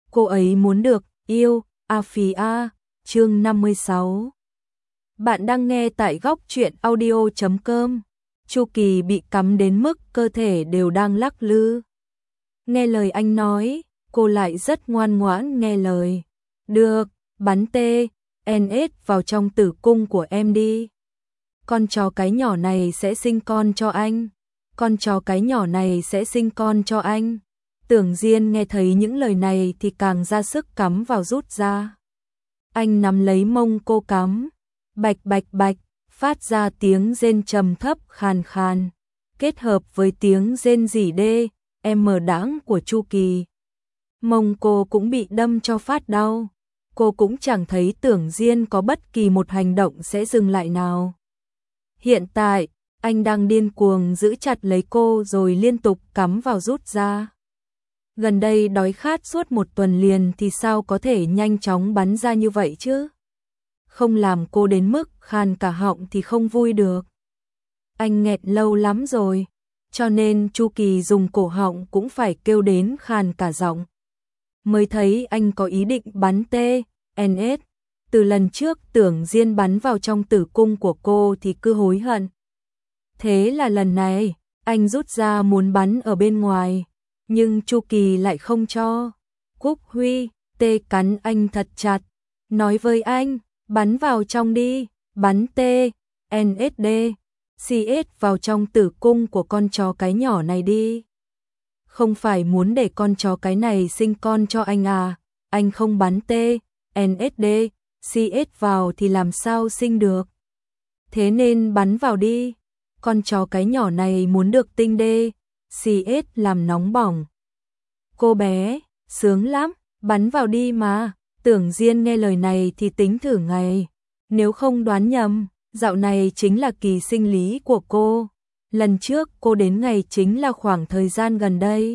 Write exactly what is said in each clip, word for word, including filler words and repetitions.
cô ấy muốn được yêu, a phì a, chương năm mươi sáu. Bạn đang nghe tại góc truyện audio chấm com. Chu Kỳ bị cắm đến mức cơ thể đều đang lắc lư. Nghe lời anh nói, cô lại rất ngoan ngoãn nghe lời. Được, bắn T N S vào trong tử cung của em đi. Con chó cái nhỏ này sẽ sinh con cho anh. Con chó cái nhỏ này sẽ sinh con cho anh. Tưởng Diên nghe thấy những lời này thì càng ra sức cắm vào rút ra. Anh nắm lấy mông cô cắm, bạch bạch bạch, phát ra tiếng rên trầm thấp khàn khàn, kết hợp với tiếng rên rỉ đê, em mờ đãng của Chu Kỳ. Mông cô cũng bị đâm cho phát đau, cô cũng chẳng thấy Tưởng Diên có bất kỳ một hành động sẽ dừng lại nào. Hiện tại, anh đang điên cuồng giữ chặt lấy cô rồi liên tục cắm vào rút ra. Gần đây đói khát suốt một tuần liền thì sao có thể nhanh chóng bắn ra như vậy chứ? Không làm cô đến mức khàn cả họng thì không vui được. Anh nghẹn lâu lắm rồi, cho nên Chu Kỳ dùng cổ họng cũng phải kêu đến khàn cả giọng. Mới thấy anh có ý định bắn T N S. Từ lần trước Tưởng Diên bắn vào trong tử cung của cô thì cứ hối hận. Thế là lần này, anh rút ra muốn bắn ở bên ngoài. Nhưng Chu Kỳ lại không cho. Cúc Huy, tê cắn anh thật chặt. Nói với anh, bắn vào trong đi, bắn T, N S D, C S vào trong tử cung của con chó cái nhỏ này đi. Không phải muốn để con chó cái này sinh con cho anh à, anh không bắn T, N S D, C S vào thì làm sao sinh được. Thế nên bắn vào đi, con chó cái nhỏ này muốn được tinh D, C S làm nóng bỏng. Cô bé, sướng lắm, bắn vào đi mà. Tưởng Diên nghe lời này thì tính thử ngày. Nếu không đoán nhầm, dạo này chính là kỳ sinh lý của cô. Lần trước cô đến ngày chính là khoảng thời gian gần đây.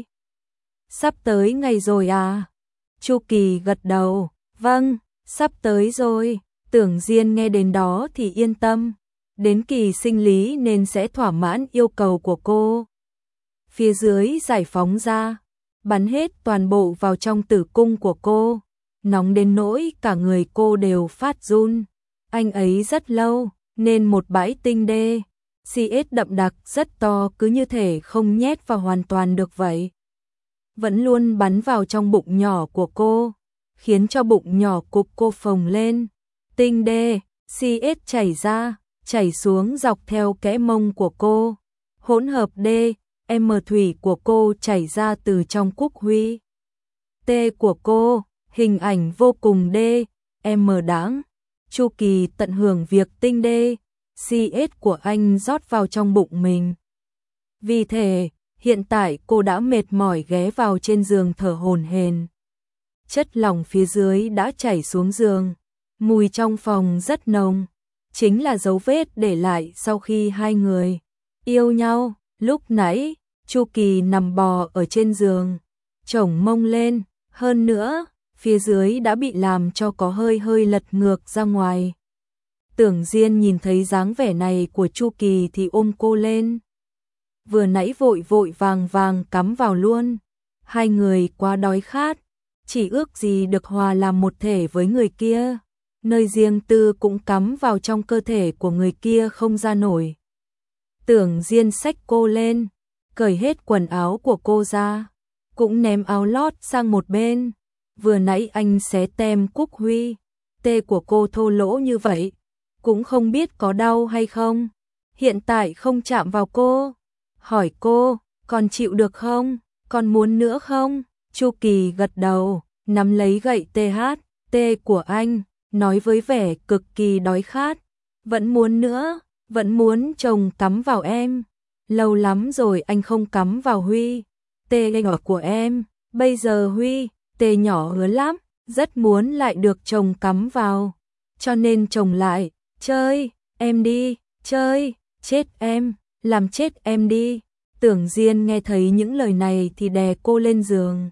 Sắp tới ngày rồi à? Chu Kỳ gật đầu, vâng, sắp tới rồi. Tưởng Diên nghe đến đó thì yên tâm. Đến kỳ sinh lý nên sẽ thỏa mãn yêu cầu của cô. Phía dưới giải phóng ra, bắn hết toàn bộ vào trong tử cung của cô, nóng đến nỗi cả người cô đều phát run. Anh ấy rất lâu, nên một bãi tinh đê, C S đậm đặc rất to cứ như thể không nhét vào hoàn toàn được vậy. Vẫn luôn bắn vào trong bụng nhỏ của cô, khiến cho bụng nhỏ của cô phồng lên. Tinh đê, C S chảy ra, chảy xuống dọc theo kẽ mông của cô. Hỗn hợp D, M thủy của cô chảy ra từ trong Cúc Huy. T của cô, hình ảnh vô cùng D, M đáng. Chu Kỳ tận hưởng việc tinh D, C S của anh rót vào trong bụng mình. Vì thế, hiện tại cô đã mệt mỏi ghé vào trên giường thở hổn hển. Chất lỏng phía dưới đã chảy xuống giường, mùi trong phòng rất nồng, chính là dấu vết để lại sau khi hai người yêu nhau. Lúc nãy, Chu Kỳ nằm bò ở trên giường, chổng mông lên, hơn nữa, phía dưới đã bị làm cho có hơi hơi lật ngược ra ngoài. Tưởng Diên nhìn thấy dáng vẻ này của Chu Kỳ thì ôm cô lên. Vừa nãy vội vội vàng vàng cắm vào luôn. Hai người quá đói khát, chỉ ước gì được hòa làm một thể với người kia. Nơi riêng tư cũng cắm vào trong cơ thể của người kia không ra nổi. Tưởng Diên xách cô lên, cởi hết quần áo của cô ra, cũng ném áo lót sang một bên. Vừa nãy anh xé tem Cúc Huy, tê của cô thô lỗ như vậy, cũng không biết có đau hay không. Hiện tại không chạm vào cô, hỏi cô, còn chịu được không, còn muốn nữa không? Chu Kỳ gật đầu, nắm lấy gậy T H, T của anh, nói với vẻ cực kỳ đói khát, vẫn muốn nữa, vẫn muốn chồng cắm vào em. Lâu lắm rồi anh không cắm vào Huy, tê nhỏ của em, bây giờ Huy, tê nhỏ hứa lắm, rất muốn lại được chồng cắm vào. Cho nên chồng lại, chơi, em đi, chơi, chết em, làm chết em đi. Tưởng Diên nghe thấy những lời này thì đè cô lên giường.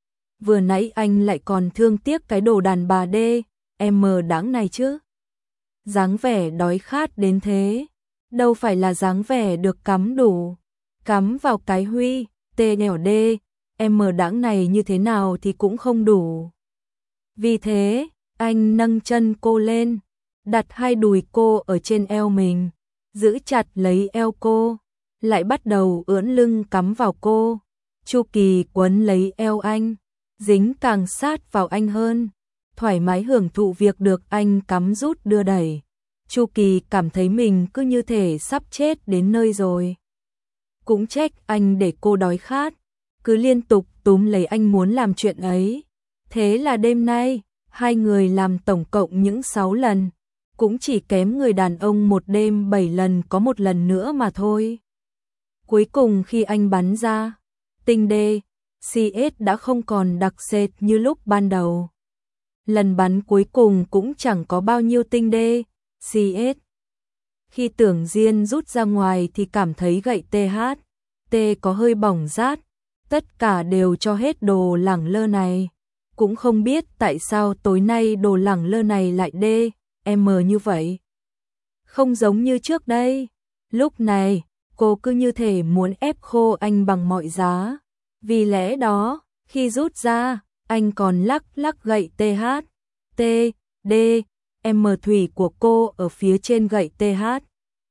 Vừa nãy anh lại còn thương tiếc cái đồ đàn bà đê, em mờ đáng này chứ. Dáng vẻ đói khát đến thế, đâu phải là dáng vẻ được cắm đủ. Cắm vào cái Huy, tê nhỏ đê, em đãng này như thế nào thì cũng không đủ. Vì thế, anh nâng chân cô lên, đặt hai đùi cô ở trên eo mình, giữ chặt lấy eo cô, lại bắt đầu ưỡn lưng cắm vào cô. Chu Kỳ quấn lấy eo anh, dính càng sát vào anh hơn, thoải mái hưởng thụ việc được anh cắm rút đưa đẩy. Chu Kỳ cảm thấy mình cứ như thể sắp chết đến nơi rồi. Cũng trách anh để cô đói khát, cứ liên tục túm lấy anh muốn làm chuyện ấy. Thế là đêm nay, hai người làm tổng cộng những sáu lần, cũng chỉ kém người đàn ông một đêm bảy lần có một lần nữa mà thôi. Cuối cùng khi anh bắn ra, tinh đê, xê ét đã không còn đặc sệt như lúc ban đầu. Lần bắn cuối cùng cũng chẳng có bao nhiêu tinh đê, xê ét. Khi Tưởng Diên rút ra ngoài thì cảm thấy gậy tê hát, T có hơi bỏng rát, tất cả đều cho hết đồ lẳng lơ này. Cũng không biết tại sao tối nay đồ lẳng lơ này lại đê, em như vậy. Không giống như trước đây. Lúc này, cô cứ như thể muốn ép khô anh bằng mọi giá. Vì lẽ đó, khi rút ra, anh còn lắc lắc gậy tê hát, T, D, M thủy của cô ở phía trên gậy tê hát.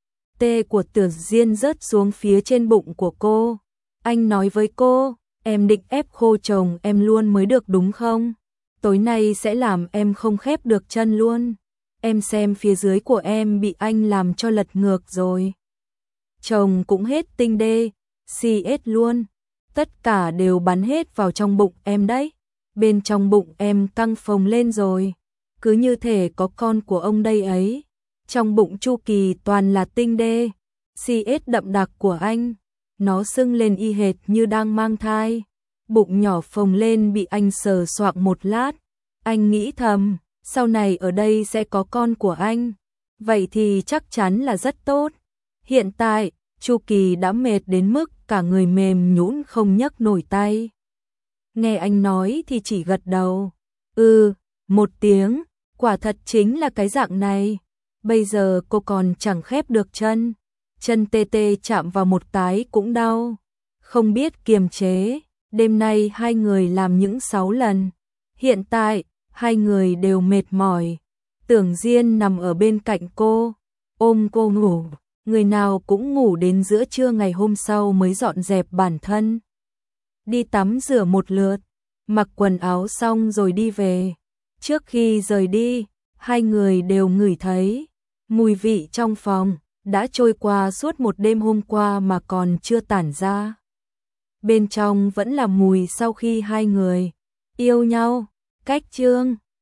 T của Tưởng Diên rớt xuống phía trên bụng của cô. Anh nói với cô, em định ép khô chồng em luôn mới được đúng không? Tối nay sẽ làm em không khép được chân luôn. Em xem phía dưới của em bị anh làm cho lật ngược rồi. Chồng cũng hết tinh đê, xê ét luôn. Tất cả đều bắn hết vào trong bụng em đấy. Bên trong bụng em căng phồng lên rồi. Cứ như thể có con của ông đây ấy. Trong bụng Chu Kỳ toàn là tinh đê, xê ét đậm đặc của anh. Nó sưng lên y hệt như đang mang thai. Bụng nhỏ phồng lên bị anh sờ soạng một lát. Anh nghĩ thầm, sau này ở đây sẽ có con của anh. Vậy thì chắc chắn là rất tốt. Hiện tại, Chu Kỳ đã mệt đến mức cả người mềm nhũn không nhấc nổi tay. Nghe anh nói thì chỉ gật đầu. Ừ, một tiếng, quả thật chính là cái dạng này. Bây giờ cô còn chẳng khép được chân. Chân tê tê chạm vào một cái cũng đau. Không biết kiềm chế. Đêm nay hai người làm những sáu lần. Hiện tại, hai người đều mệt mỏi. Tưởng Diên nằm ở bên cạnh cô, ôm cô ngủ. Người nào cũng ngủ đến giữa trưa ngày hôm sau mới dọn dẹp bản thân. Đi tắm rửa một lượt, mặc quần áo xong rồi đi về. Trước khi rời đi, hai người đều ngửi thấy mùi vị trong phòng đã trôi qua suốt một đêm hôm qua mà còn chưa tản ra. Bên trong vẫn là mùi sau khi hai người yêu nhau. Cách chương